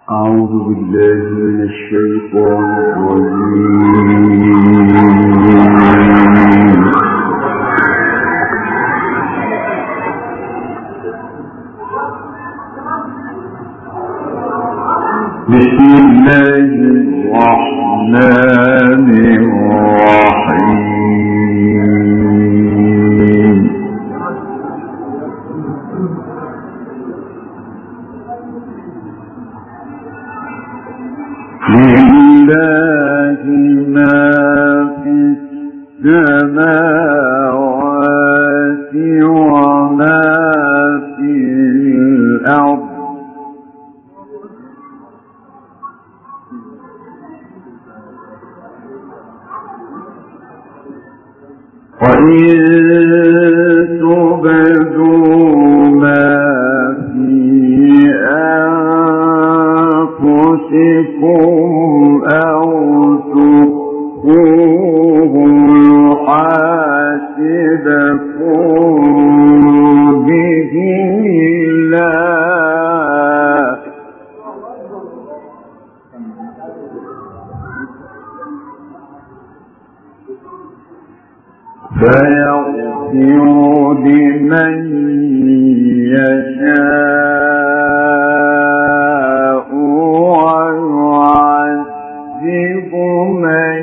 أعوذ بالله من الشيطان الرجيم. بسم الله الرحمن الرحيم. لله ما في السماوات وما في الأرض وإن تبدوا ما في أنفسكم أو تخفوه يحاسبكم به الله فيغفر لمن يشاء ويعذب من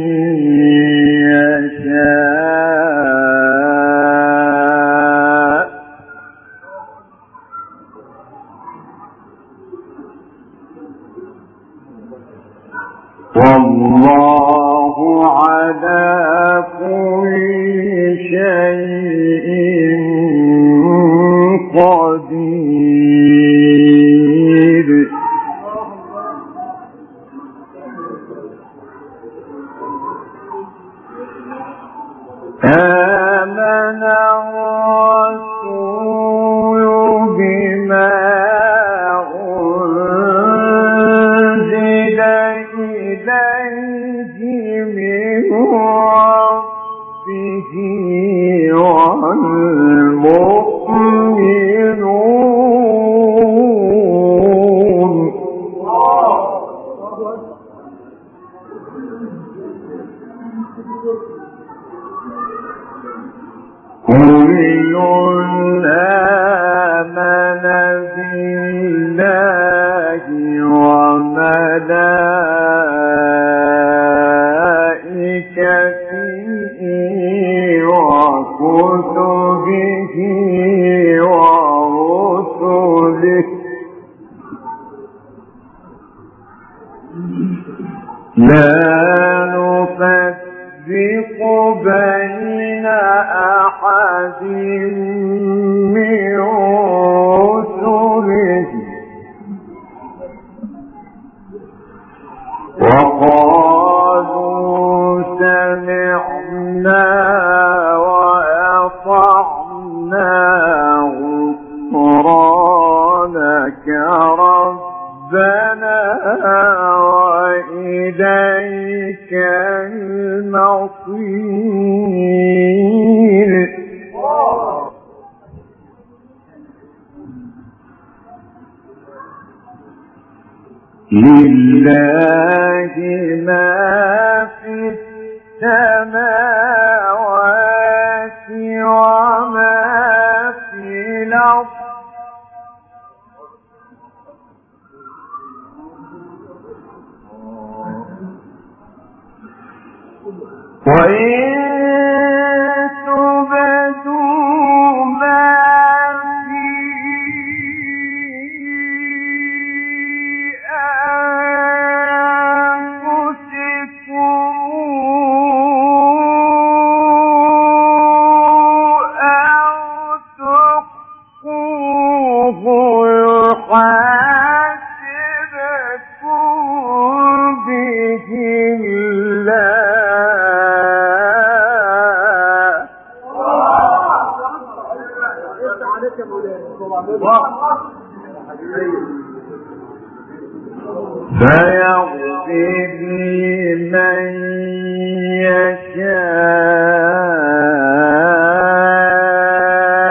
يشاء والله على كل شيء قدير. آمن الرسول بما أنزل إليه من ربه والمؤمنون كل آمن بالله وملائكته وكتبه ورسله لا نفرق بين أحد من رسله وقالوا سمعنا وأطعنا غفرانك ربنا وإليك المصير. لله ما في السماوات وما في الأرض وإن تبدوا ما في أنفسكم أو تخفوه يحاسبكم به فيغفر لمن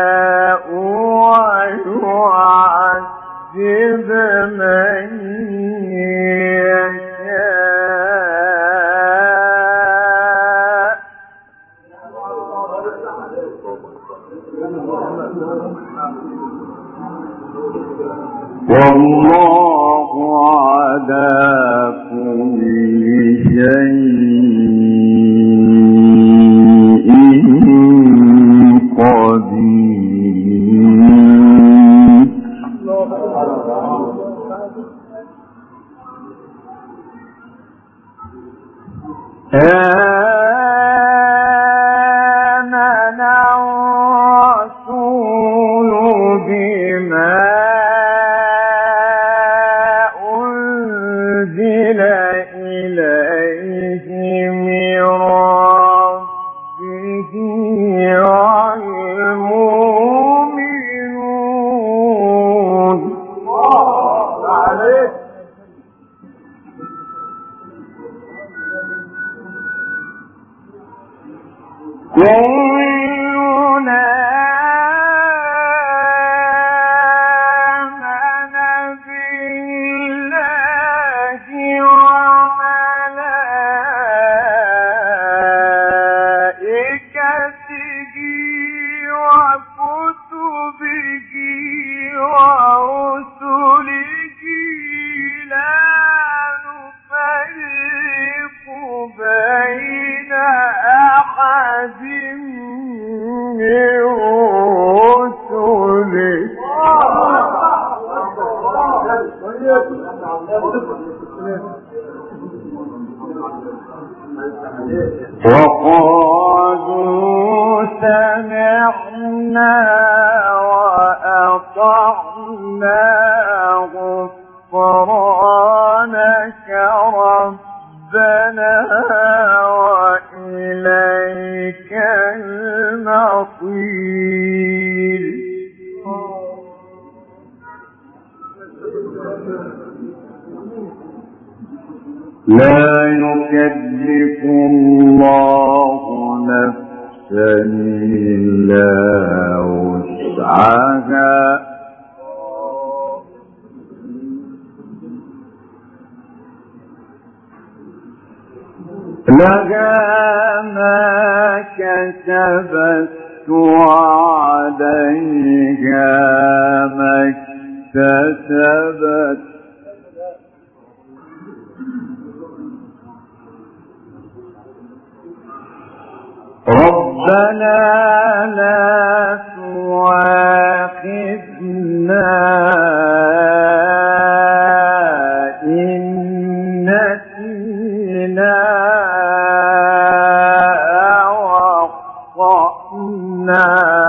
يشاء ويعذب من والله على كل شيء قدير. آمن الرسول بما أنزل إليه من ربه والمؤمنون كلنا آمن بالله وملائكته وكتبه ورسله لا نفرق بين أحد من رسله وقالوا سمعنا وأطعنا غفرانك ربنا وإليك المصير. لا يكلف الله نفسا إلا وسعها لها ما كسبت وعليها ما اكتسبت ربنا لا تؤاخذنا إن نسينا أو أخطأنا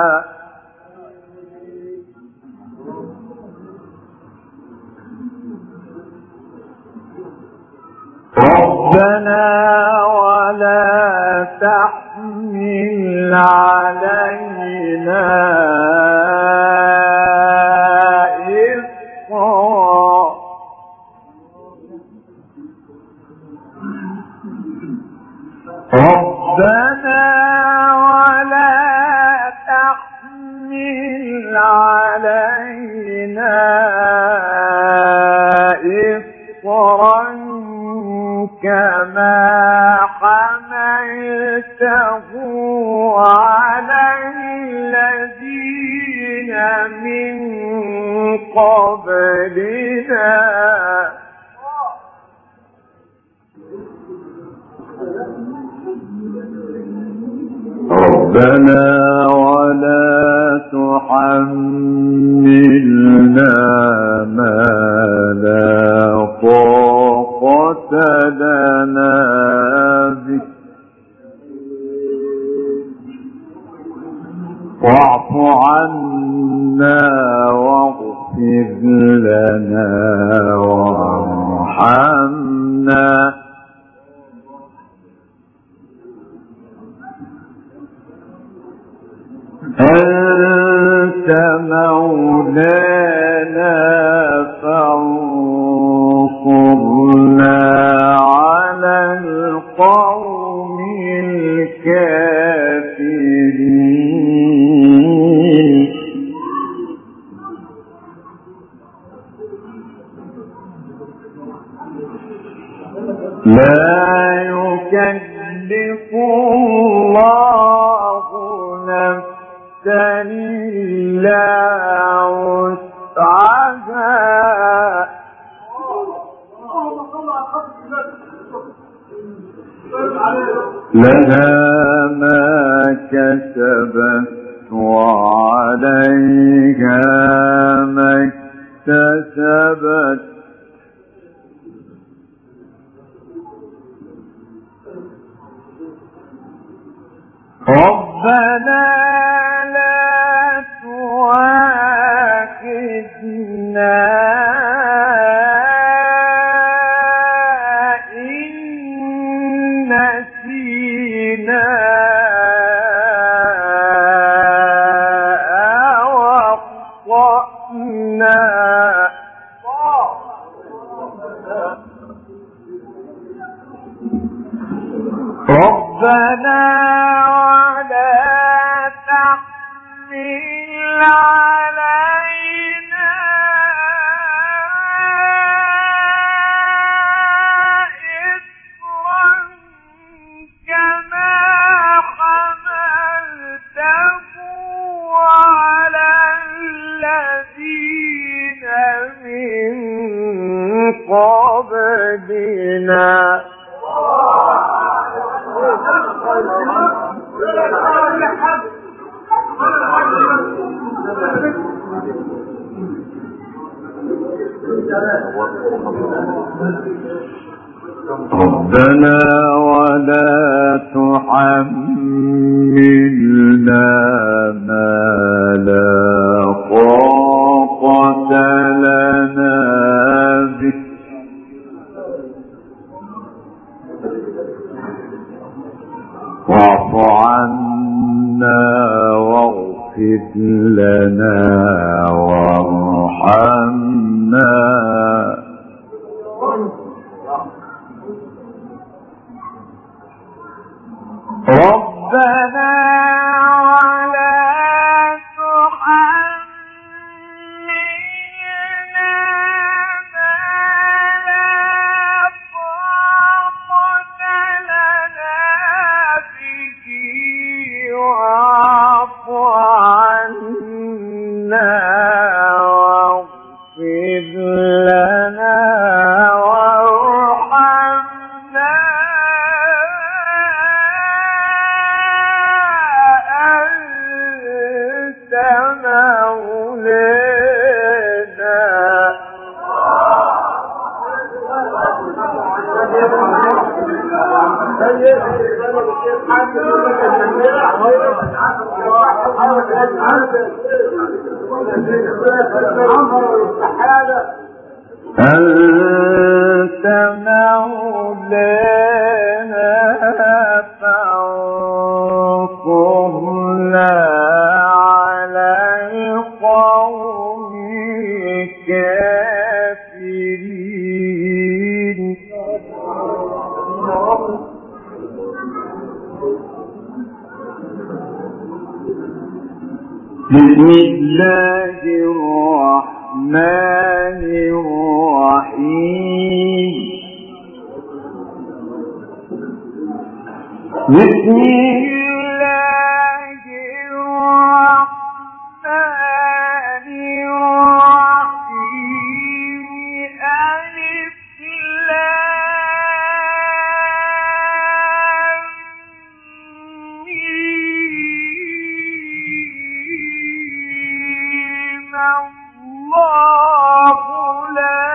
ربنا ولا تحمل علينا إصرا ربنا ولا تحمل علينا إصرا كما حملته على الذين من قبلنا ربنا ولا تحملنا ما لا طاقة لنا به واعف عنا واغفر لنا وارحمنا أنت مولانا فانصرنا على القوم الكافرين. لا يكلف الله نفسا إلا وسعها لها ما كسبت وعليها ما اكتسبت ربنا لا تؤاخذنا إن نسينا أو أخطأنا ربنا ولا تحمل علينا إصرا كما حملته على الذين من قبلنا ربنا ولا تحملنا ما لا طاقة لنا به واعف عنا واغفر لنا وارحمنا ربنا ولا تحملنا ما لا طاقة لنا به واعف عنا واغفر لنا وارحمنا أنت مولانا أنت مولانا فانصرنا على القوم الكافرين بسم الله الرحمن الرحيم بسم الله الرحمن الرحيم ألف لام ميم الله لا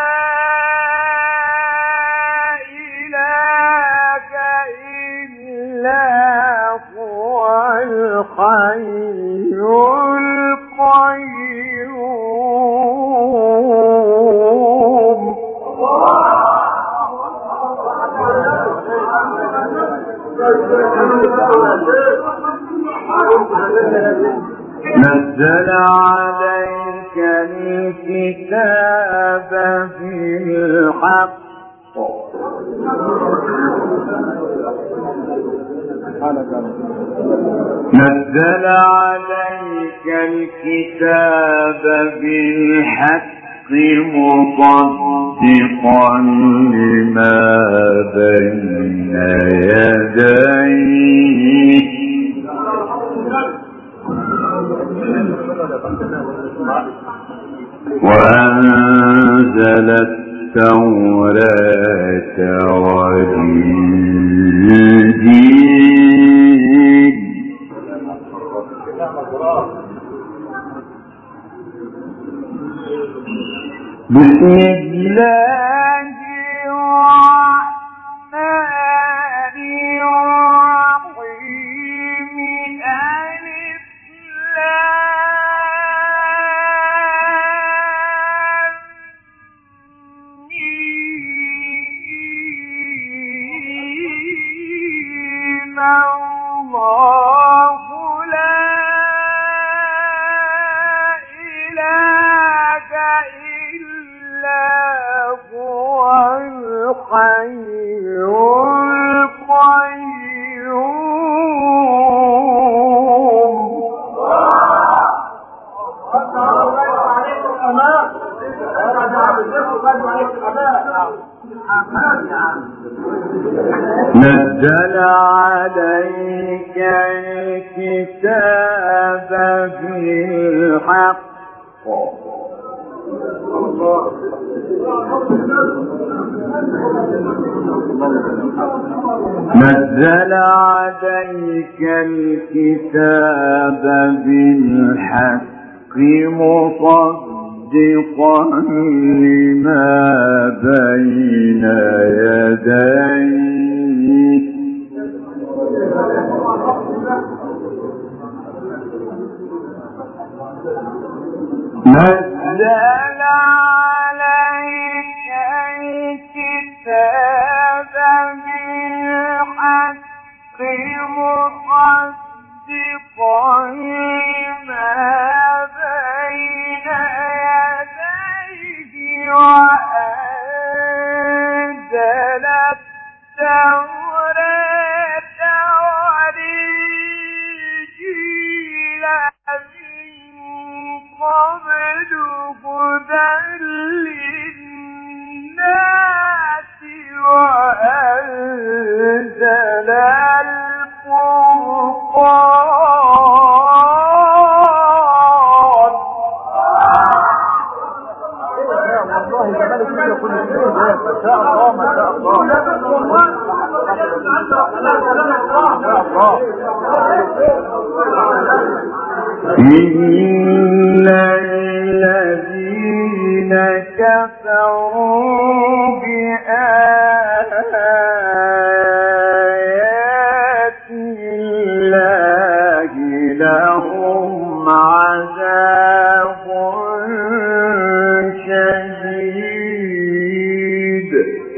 إله إلا هو الحي القيوم نزل عليك الكتاب بالحق نزل عليك الكتاب بالحق مصدقا لما بين يديه وأنزل التوراة والإنجيل نزل عليك الكتاب بالحق نزل عليك الكتاب بالحق مصدقا لما بين يديه نزل عليك الكتاب بالحق مصدقا لما بين يديه وأنزل التوراة والإنجيل قبل هدى للناس وأنزل الفرقان إن الذين كفروا بآيات الله لهم عذاب شديد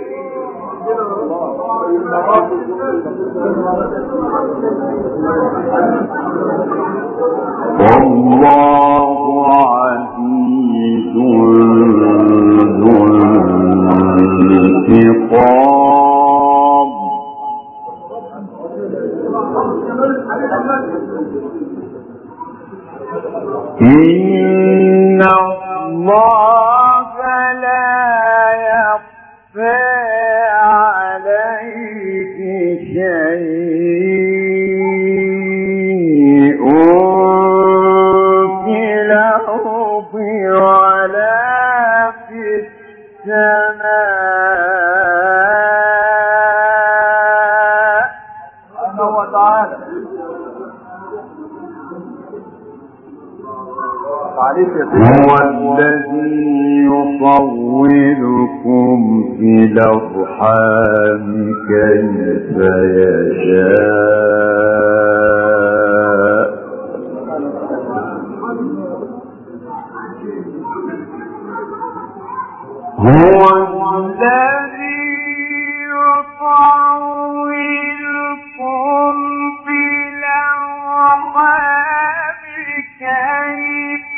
والله عزيز ذو انتقام إن الله لا يخفى عليه شيء في الأرض ولا في السماء سبحانه وتعالى هو الذي يصوركم في الأرحام كيف يشاء هو الذي يصوركم في الأرحام كيف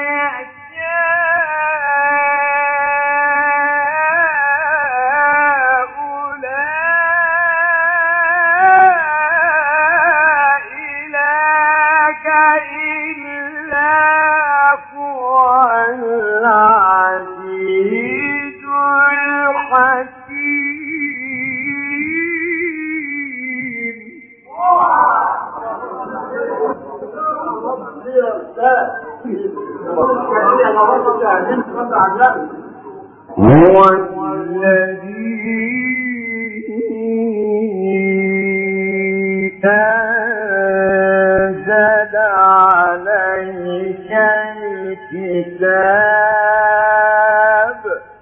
يشاء لا إله إلا هو العزيز الحكيم هو الذي أنزل عليك الكتاب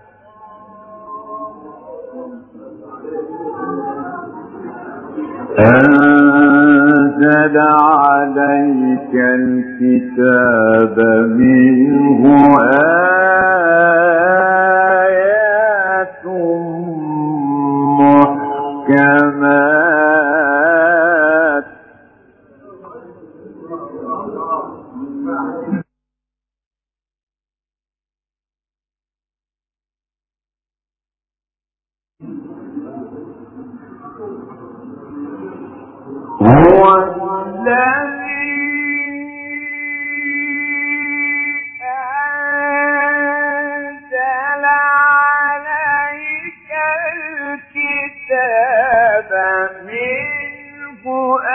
أنزل عليك الكتاب منه آيات محكمات هو الذي أنزل عليك الكتاب منه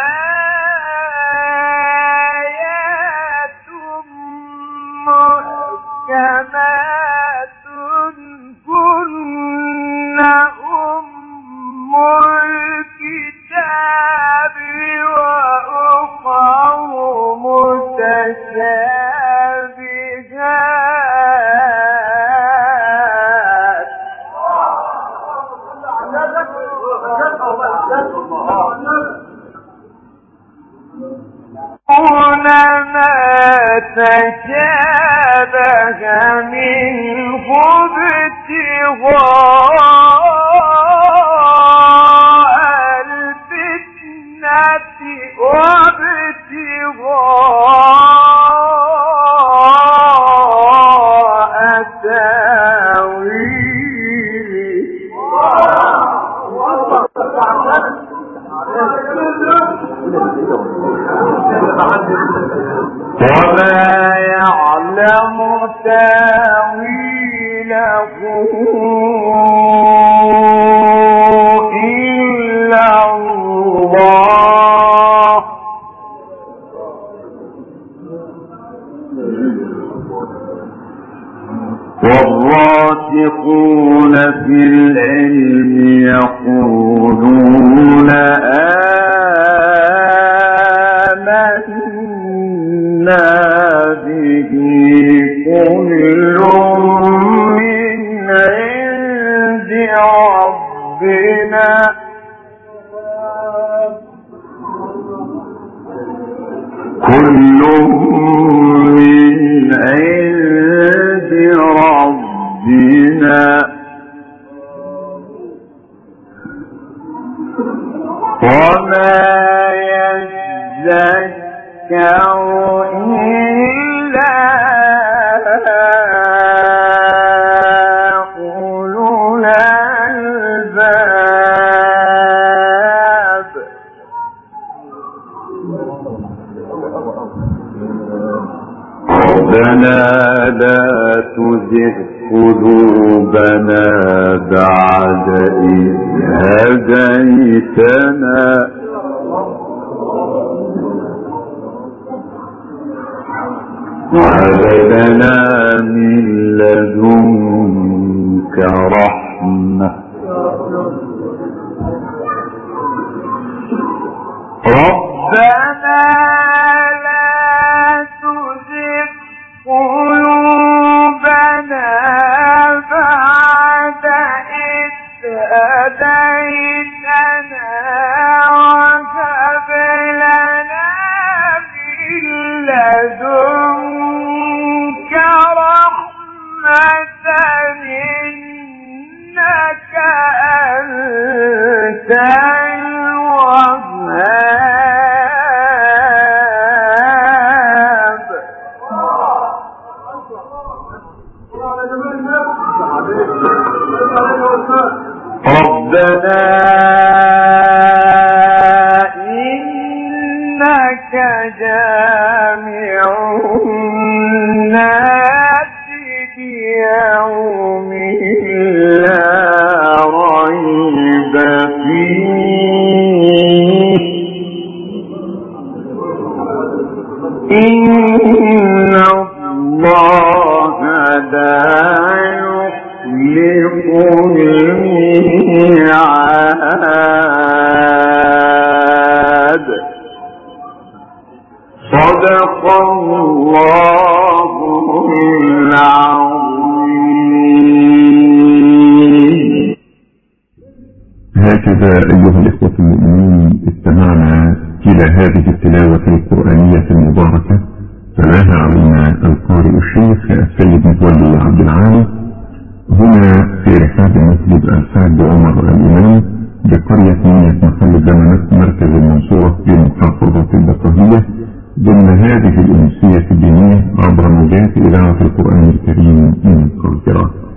آيات محكمات هن أم الكتاب وأخر متشابهات ما تشابه منه ابتغاء الفتنة وابتغاء تأويله وما يعلم تأويله إلا الله والراسخون في العلم يقولون آمنا به كل من عند ربنا كل من عند ربنا وما يذكر إلا أولو الألباب ربنا لا تزغ قلوبنا بعد إذ هديتنا وهب لنا من لدنك رحمة ربنا لا تزغ قلوبنا بعد إذ هديتنا وهب لنا من لدنك رحمة إنك أنت الوهاب ربنا إنك جامع الناس ليوم لا ريب فيه إن الله لا يخلف الميعاد صدق الله العظيم. هكذا أيها الإخوة المؤمنين استمعنا إلى هذه التلاوة القرآنية المباركة، تلاها علينا القارئ الشيخ السيد متولي عبد العال هنا في رحاب مسجد الحاج عمر الإمام بقرية منية محل زمنة مركز المنصورة في محافظة البقالية ضمن هذه الأمسية الدينية عبر موجات إذاعة القرآن الكريم من القاهرة.